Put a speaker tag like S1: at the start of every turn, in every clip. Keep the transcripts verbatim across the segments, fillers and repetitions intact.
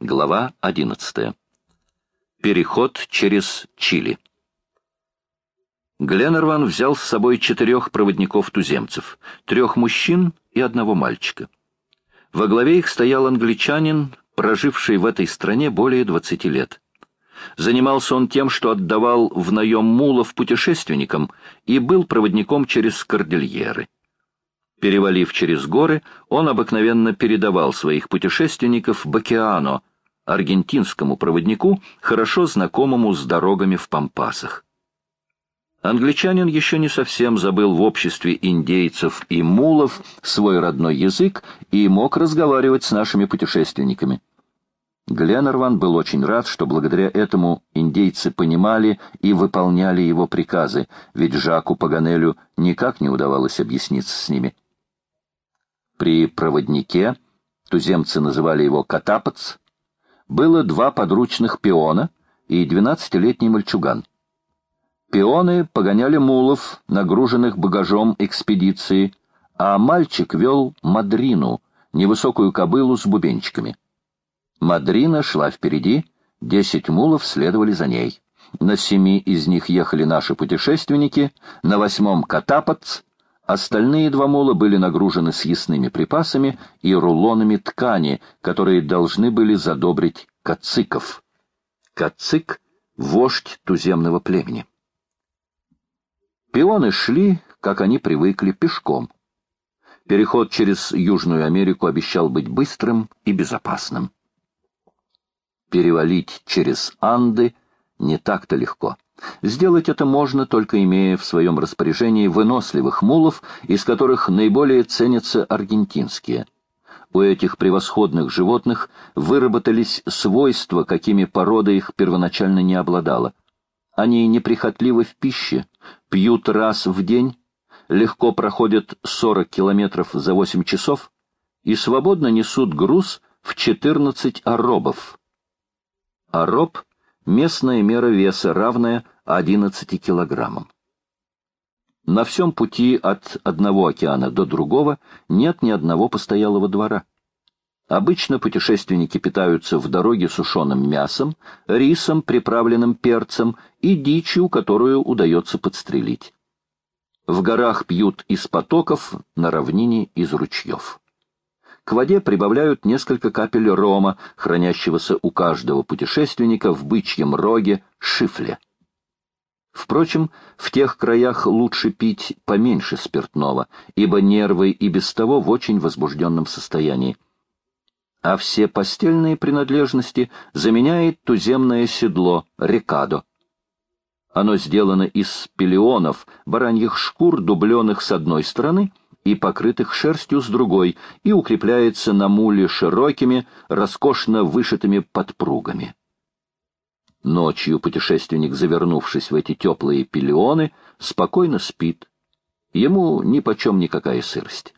S1: Глава одиннадцатая. Переход через Чили. Гленарван взял с собой четырех проводников-туземцев, трех мужчин и одного мальчика. Во главе их стоял англичанин, проживший в этой стране более двадцати лет. Занимался он тем, что отдавал в наем мулов путешественникам и был проводником через кордильеры. Перевалив через горы, он обыкновенно передавал своих путешественников Бакеано, аргентинскому проводнику, хорошо знакомому с дорогами в Пампасах. Англичанин еще не совсем забыл в обществе индейцев и мулов свой родной язык и мог разговаривать с нашими путешественниками. Гленарван был очень рад, что благодаря этому индейцы понимали и выполняли его приказы, ведь Жаку Паганелю никак не удавалось объясниться с ними. При проводнике, туземцы называли его Катапац, было два подручных пиона и двенадцатилетний мальчуган. Пионы погоняли мулов, нагруженных багажом экспедиции, а мальчик вел мадрину, невысокую кобылу с бубенчиками. Мадрина шла впереди, десять мулов следовали за ней. На семи из них ехали наши путешественники, на восьмом — Катапац, остальные два мула были нагружены съестными припасами и рулонами ткани, которые должны были задобрить кациков. Кацик — вождь туземного племени. Пионы шли, как они привыкли, пешком. Переход через Южную Америку обещал быть быстрым и безопасным. Перевалить через Анды не так-то легко. Сделать это можно, только имея в своем распоряжении выносливых мулов, из которых наиболее ценятся аргентинские. У этих превосходных животных выработались свойства, какими порода их первоначально не обладала. Они неприхотливы в пище, пьют раз в день, легко проходят сорок километров за восемь часов и свободно несут груз в четырнадцать арробов. Арроб — местная мера веса, равная одиннадцати килограммам. На всем пути от одного океана до другого нет ни одного постоялого двора. Обычно путешественники питаются в дороге сушеным мясом, рисом, приправленным перцем и дичью, которую удается подстрелить. В горах пьют из потоков, на равнине — из ручьев. К воде прибавляют несколько капель рома, хранящегося у каждого путешественника в бычьем роге шифле. Впрочем, в тех краях лучше пить поменьше спиртного, ибо нервы и без того в очень возбужденном состоянии. А все постельные принадлежности заменяет туземное седло рекадо. Оно сделано из пелеонов, бараньих шкур, дубленых с одной стороны и покрытых шерстью с другой, и укрепляется на муле широкими, роскошно вышитыми подпругами. Ночью путешественник, завернувшись в эти теплые пелеоны, спокойно спит. Ему нипочем никакая сырость.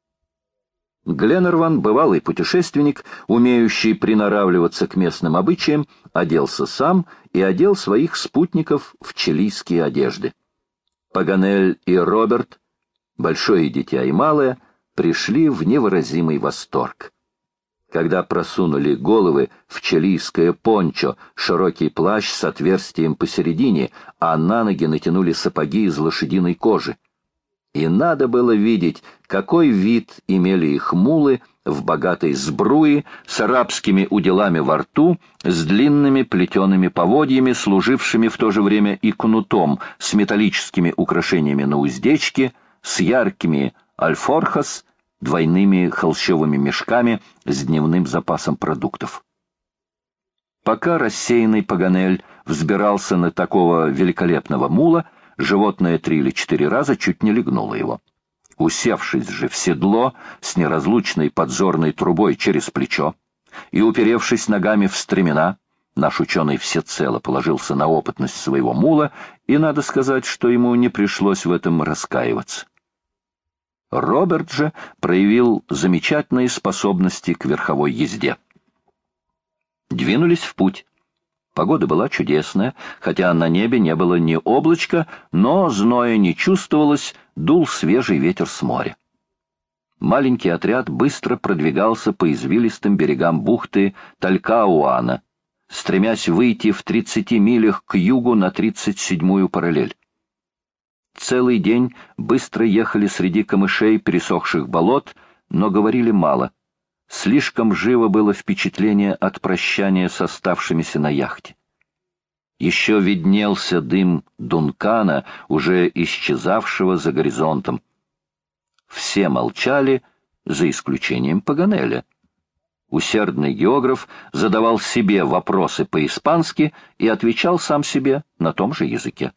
S1: Гленарван, бывалый путешественник, умеющий приноравливаться к местным обычаям, оделся сам и одел своих спутников в чилийские одежды. Паганель и Роберт, большое дитя и малое, пришли в невыразимый восторг. Когда просунули головы в чилийское пончо, широкий плащ с отверстием посередине, а на ноги натянули сапоги из лошадиной кожи. И надо было видеть, какой вид имели их мулы в богатой сбруе, с арабскими уделами во рту, с длинными плетеными поводьями, служившими в то же время и кнутом, с металлическими украшениями на уздечке, с яркими альфорхас, двойными холщовыми мешками с дневным запасом продуктов. Пока рассеянный Паганель взбирался на такого великолепного мула, животное три или четыре раза чуть не легнуло его. Усевшись же в седло с неразлучной подзорной трубой через плечо и уперевшись ногами в стремена, наш ученый всецело положился на опытность своего мула, и надо сказать, что ему не пришлось в этом раскаиваться. Роберт же проявил замечательные способности к верховой езде. Двинулись в путь. Погода была чудесная, хотя на небе не было ни облачка, но зноя не чувствовалось, дул свежий ветер с моря. маленький отряд быстро продвигался по извилистым берегам бухты Талькауана, стремясь выйти в тридцати милях к югу на тридцать седьмую параллель. Целый день быстро ехали среди камышей пересохших болот, но говорили мало. Слишком живо было впечатление от прощания с оставшимися на яхте. Еще виднелся дым Дункана, уже исчезавшего за горизонтом. Все молчали, за исключением Паганеля. Усердный географ задавал себе вопросы по-испански и отвечал сам себе на том же языке.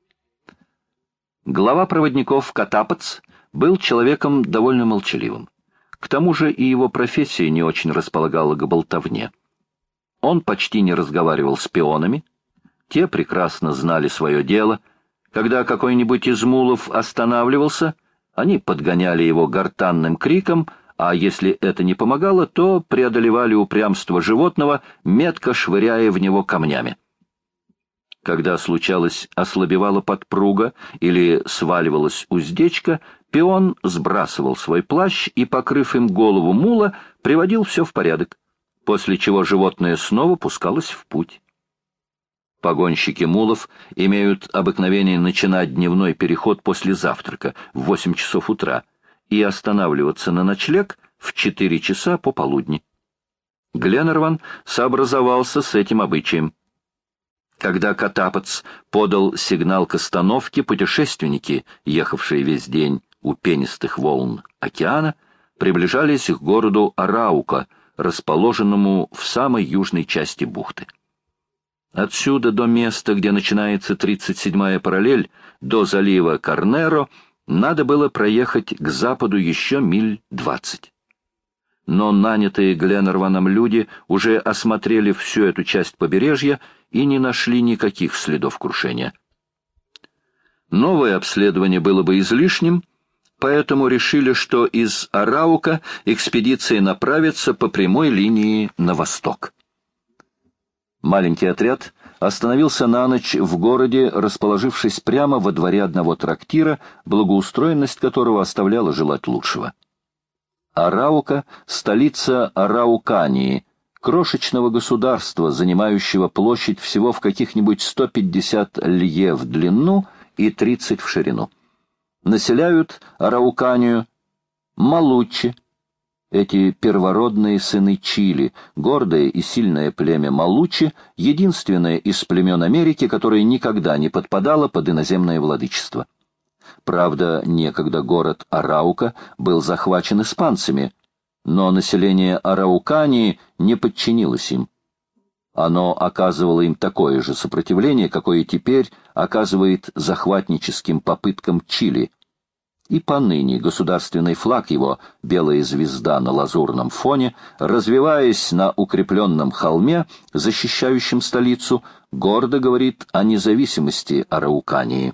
S1: Глава проводников Катапоц был человеком довольно молчаливым. К тому же и его профессия не очень располагала к болтовне. Он почти не разговаривал с пионами, те прекрасно знали свое дело. Когда какой-нибудь из мулов останавливался, они подгоняли его гортанным криком, а если это не помогало, то преодолевали упрямство животного, метко швыряя в него камнями. Когда, случалось, ослабевала подпруга или сваливалась уздечка, пион сбрасывал свой плащ и, покрыв им голову мула, приводил все в порядок, после чего животное снова пускалось в путь. Погонщики мулов имеют обыкновение начинать дневной переход после завтрака в восемь часов утра и останавливаться на ночлег в четыре часа пополудни. Гленнерван сообразовался с этим обычаем. Когда Катапоц подал сигнал к остановке, путешественники, ехавшие весь день у пенистых волн океана, приближались к городу Араука, расположенному в самой южной части бухты. Отсюда до места, где начинается тридцать седьмая параллель, до залива Карнеро, надо было проехать к западу еще миль двадцать. Но нанятые Гленнерваном люди уже осмотрели всю эту часть побережья и не нашли никаких следов крушения. Новое обследование было бы излишним, поэтому решили, что из Араука экспедиция направится по прямой линии на восток. Маленький отряд остановился на ночь в городе, расположившись прямо во дворе одного трактира, благоустроенность которого оставляла желать лучшего. Араука — столица Араукании, крошечного государства, занимающего площадь всего в каких-нибудь сто пятьдесят лье в длину и тридцать в ширину. Населяют Арауканию малучи, эти первородные сыны Чили, гордое и сильное племя малучи, единственное из племен Америки, которое никогда не подпадало под иноземное владычество. Правда, некогда город Араука был захвачен испанцами, но население Араукании не подчинилось им. Оно оказывало им такое же сопротивление, какое теперь оказывает захватническим попыткам Чили. И поныне государственный флаг его, белая звезда на лазурном фоне, развиваясь на укрепленном холме, защищающем столицу, гордо говорит о независимости Араукании.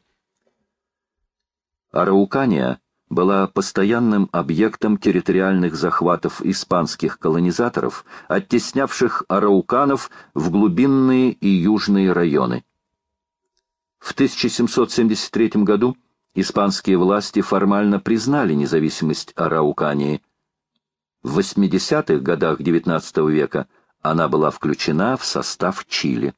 S1: Араукания была постоянным объектом территориальных захватов испанских колонизаторов, оттеснявших арауканов в глубинные и южные районы. В тысяча семьсот семьдесят третьем году испанские власти формально признали независимость Араукании. В восьмидесятых годах девятнадцатого века она была включена в состав Чили.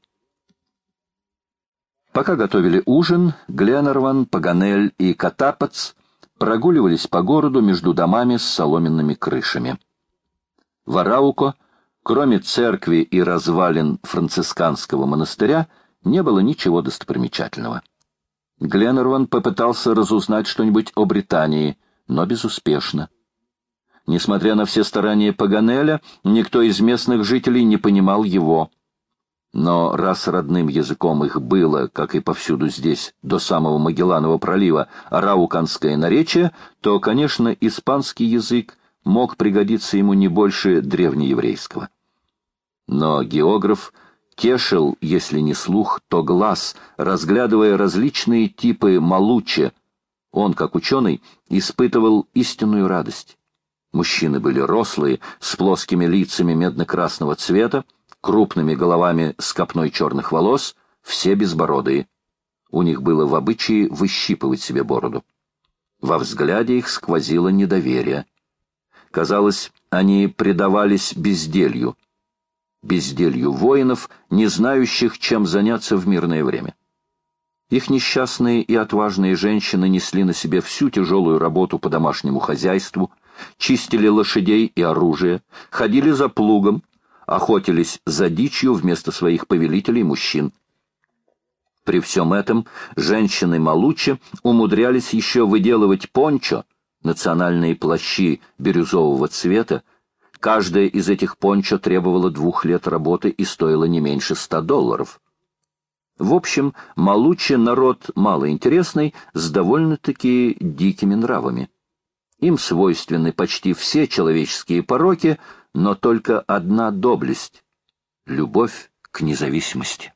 S1: Пока готовили ужин, Гленнерван, Паганель и Катапоц прогуливались по городу между домами с соломенными крышами. В Арауко, кроме церкви и развалин францисканского монастыря, не было ничего достопримечательного. Гленнерван попытался разузнать что-нибудь о Британии, но безуспешно. Несмотря на все старания Паганеля, никто из местных жителей не понимал его. Но раз родным языком их было, как и повсюду здесь, до самого Магелланова пролива, арауканское наречие, то, конечно, испанский язык мог пригодиться ему не больше древнееврейского. Но географ тешил, если не слух, то глаз, разглядывая различные типы малуче. Он, как ученый, испытывал истинную радость. Мужчины были рослые, с плоскими лицами медно-красного цвета, крупными головами с копной черных волос, все безбородые. У них было в обычае выщипывать себе бороду. Во взгляде их сквозило недоверие. Казалось, они предавались безделью. Безделью воинов, не знающих, чем заняться в мирное время. Их несчастные и отважные женщины несли на себе всю тяжелую работу по домашнему хозяйству, чистили лошадей и оружие, ходили за плугом, охотились за дичью вместо своих повелителей мужчин. При всем этом женщины Малуччи умудрялись еще выделывать пончо, национальные плащи бирюзового цвета. Каждая из этих пончо требовала двух лет работы и стоила не меньше ста долларов. В общем, Малуччи — народ малоинтересный, с довольно-таки дикими нравами. Им свойственны почти все человеческие пороки, но только одна доблесть — любовь к независимости.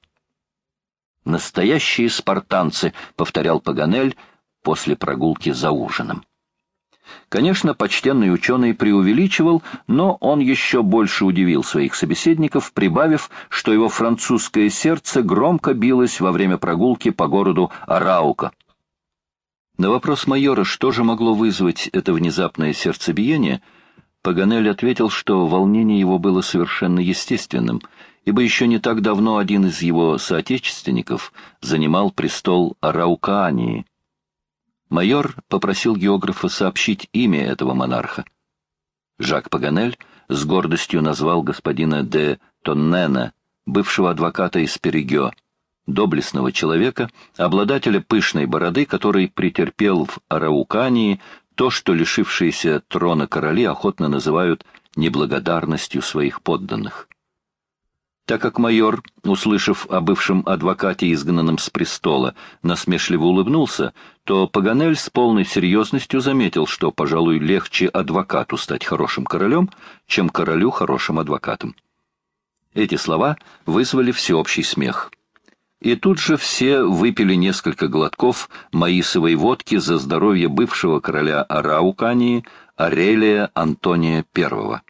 S1: «Настоящие спартанцы», — повторял Паганель после прогулки за ужином. Конечно, почтенный ученый преувеличивал, но он еще больше удивил своих собеседников, прибавив, что его французское сердце громко билось во время прогулки по городу Араука. На вопрос майора, что же могло вызвать это внезапное сердцебиение, Паганель ответил, что волнение его было совершенно естественным, ибо еще не так давно один из его соотечественников занимал престол Араукаании. Майор попросил географа сообщить имя этого монарха. Жак Паганель с гордостью назвал господина де Тоннена, бывшего адвоката из Перегё, доблестного человека, обладателя пышной бороды, который претерпел в Араукании то, что лишившиеся трона короли охотно называют неблагодарностью своих подданных. Так как майор, услышав о бывшем адвокате, изгнанном с престола, насмешливо улыбнулся, то Паганель с полной серьезностью заметил, что, пожалуй, легче адвокату стать хорошим королем, чем королю хорошим адвокатом. Эти слова вызвали всеобщий смех. И тут же все выпили несколько глотков маисовой водки за здоровье бывшего короля Араукании Арелия Антония Первого.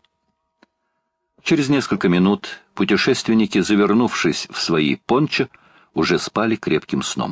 S1: Через несколько минут путешественники, завернувшись в свои пончо, уже спали крепким сном.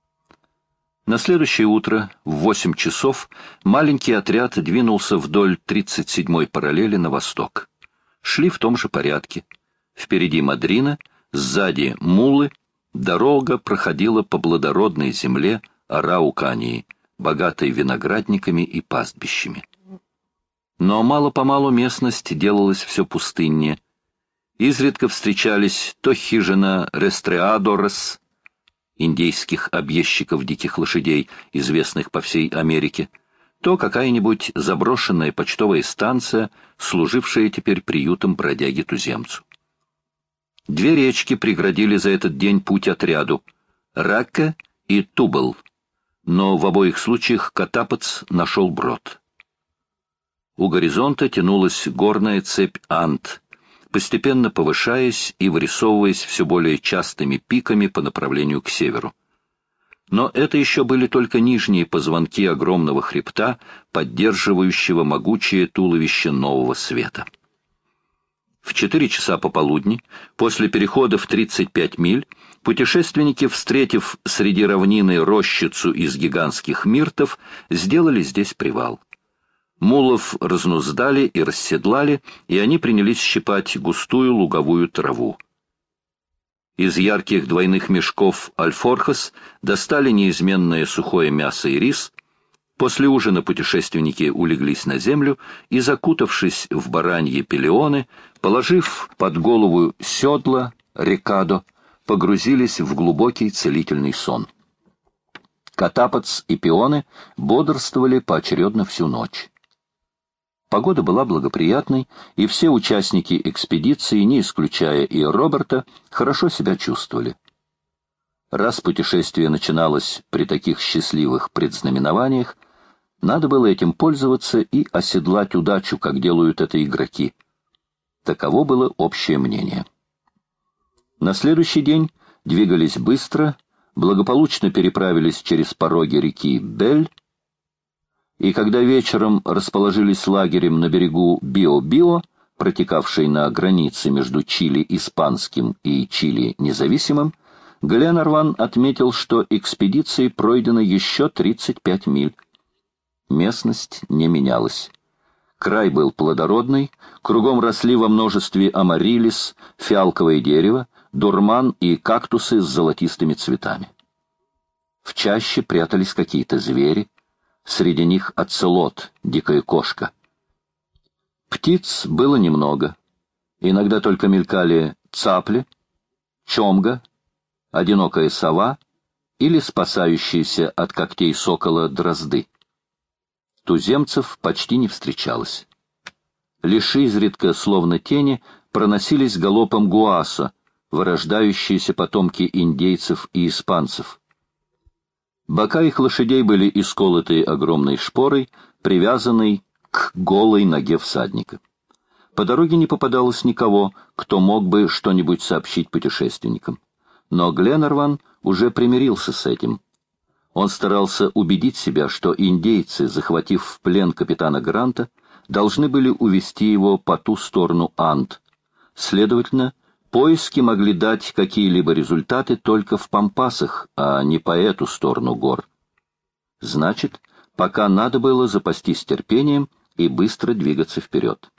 S1: На следующее утро в восемь часов маленький отряд двинулся вдоль тридцать седьмой параллели на восток. Шли в том же порядке. Впереди Мадрина, сзади Мулы, дорога проходила по плодородной земле Араукании, богатой виноградниками и пастбищами. Но мало-помалу местность делалась все пустыннее. Изредка встречались то хижина Рестреадорес, индейских объездчиков диких лошадей, известных по всей Америке, то какая-нибудь заброшенная почтовая станция, служившая теперь приютом бродяге-туземцу. Две речки преградили за этот день путь отряду — Ракка и Тубал, но в обоих случаях Катапац нашел брод. У горизонта тянулась горная цепь Анд, постепенно повышаясь и вырисовываясь все более частыми пиками по направлению к северу. Но это еще были только нижние позвонки огромного хребта, поддерживающего могучее туловище нового света. В четыре часа пополудни, после перехода в тридцать пять миль, путешественники, встретив среди равнины рощицу из гигантских миртов, сделали здесь привал. Мулов разнуздали и расседлали, и они принялись щипать густую луговую траву. Из ярких двойных мешков альфорхас достали неизменное сухое мясо и рис. После ужина путешественники улеглись на землю и, закутавшись в бараньи пелеоны, положив под голову седла, рекадо, погрузились в глубокий целительный сон. Катапац и пионы бодрствовали поочередно всю ночь. Погода была благоприятной, и все участники экспедиции, не исключая и Роберта, хорошо себя чувствовали. Раз путешествие начиналось при таких счастливых предзнаменованиях, надо было этим пользоваться и оседлать удачу, как делают это игроки. Таково было общее мнение. На следующий день двигались быстро, благополучно переправились через пороги реки Бель, и когда вечером расположились лагерем на берегу Био-Био, протекавшей на границе между Чили испанским и Чили независимым, Гленарван отметил, что экспедицией пройдено еще тридцать пять миль. Местность не менялась. Край был плодородный, кругом росли во множестве амарилис, фиалковое дерево, дурман и кактусы с золотистыми цветами. В чаще прятались какие-то звери, среди них оцелот, дикая кошка. Птиц было немного, иногда только мелькали цапли, чомга, одинокая сова или спасающиеся от когтей сокола дрозды. Туземцев почти не встречалось. Лишь изредка, словно тени, проносились галопом гуасо, вырождающиеся потомки индейцев и испанцев. Бока их лошадей были исколоты огромной шпорой, привязанной к голой ноге всадника. По дороге не попадалось никого, кто мог бы что-нибудь сообщить путешественникам. Но Гленарван уже примирился с этим. Он старался убедить себя, что индейцы, захватив в плен капитана Гранта, должны были увести его по ту сторону Анд. Следовательно, поиски могли дать какие-либо результаты только в Пампасах, а не по эту сторону гор. Значит, пока надо было запастись терпением и быстро двигаться вперед.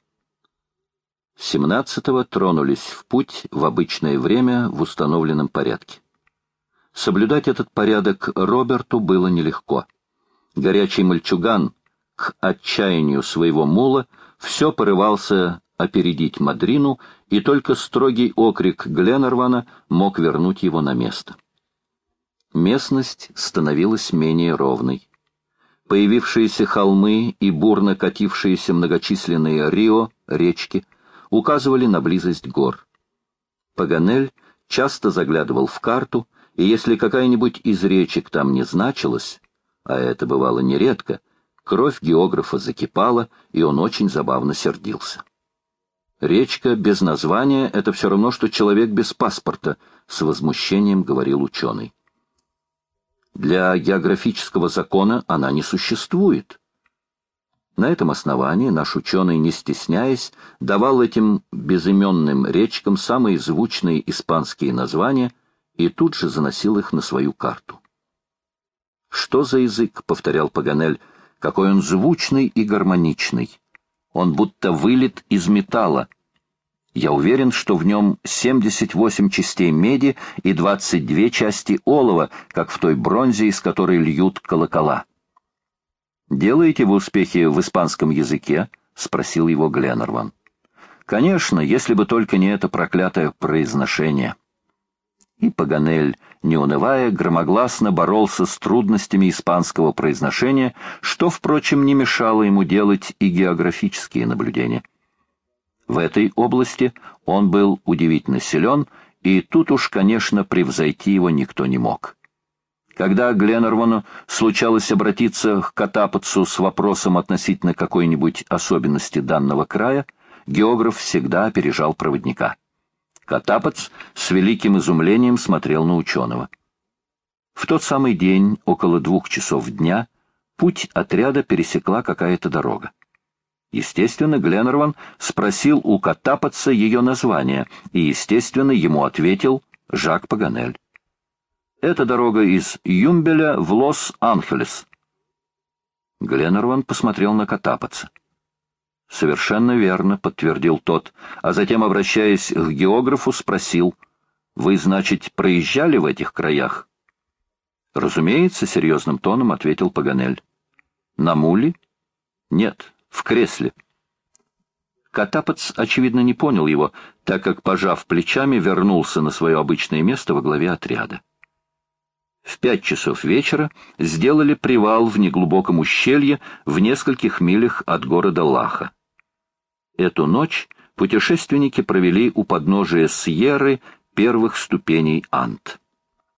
S1: семнадцатого тронулись в путь в обычное время в установленном порядке. Соблюдать этот порядок Роберту было нелегко. Горячий мальчуган, к отчаянию своего мула, все порывался опередить Мадрину, и только строгий окрик Гленарвана мог вернуть его на место. Местность становилась менее ровной. Появившиеся холмы и бурно катившиеся многочисленные рио, речки, указывали на близость гор. Паганель часто заглядывал в карту, и если какая-нибудь из речек там не значилась, а это бывало нередко, кровь географа закипала, и он очень забавно сердился. «Речка без названия — это все равно, что человек без паспорта», — с возмущением говорил ученый. Для географического закона она не существует. На этом основании наш ученый, не стесняясь, давал этим безыменным речкам самые звучные испанские названия и тут же заносил их на свою карту. «Что за язык?» — повторял Паганель. «Какой он звучный и гармоничный! Он будто вылит из металла. Я уверен, что в нем семьдесят восемь частей меди и двадцать две части олова, как в той бронзе, из которой льют колокола». «Делаете вы успехи в испанском языке?» — спросил его Гленарван. «Конечно, если бы только не это проклятое произношение». И Паганель, не унывая, громогласно боролся с трудностями испанского произношения, что, впрочем, не мешало ему делать и географические наблюдения. В этой области он был удивительно силен, и тут уж, конечно, превзойти его никто не мог. Когда Гленарвану случалось обратиться к Катапацу с вопросом относительно какой-нибудь особенности данного края, географ всегда опережал проводника. Катапац с великим изумлением смотрел на ученого. В тот самый день, около двух часов дня, путь отряда пересекла какая-то дорога. Естественно, Гленарван спросил у Катапаца ее название, и, естественно, ему ответил Жак Паганель. «Это дорога из Юмбеля в Лос-Анхелес». Гленарван посмотрел на Катапаца. «Совершенно верно», — подтвердил тот, а затем, обращаясь к географу, спросил: «Вы, значит, проезжали в этих краях?» «Разумеется», — серьезным тоном ответил Паганель. «На муле?» «Нет, в кресле». Катапац, очевидно, не понял его, так как, пожав плечами, вернулся на свое обычное место во главе отряда. В пять часов вечера сделали привал в неглубоком ущелье в нескольких милях от города Лаха. Эту ночь путешественники провели у подножия Сьерры первых ступеней Анд.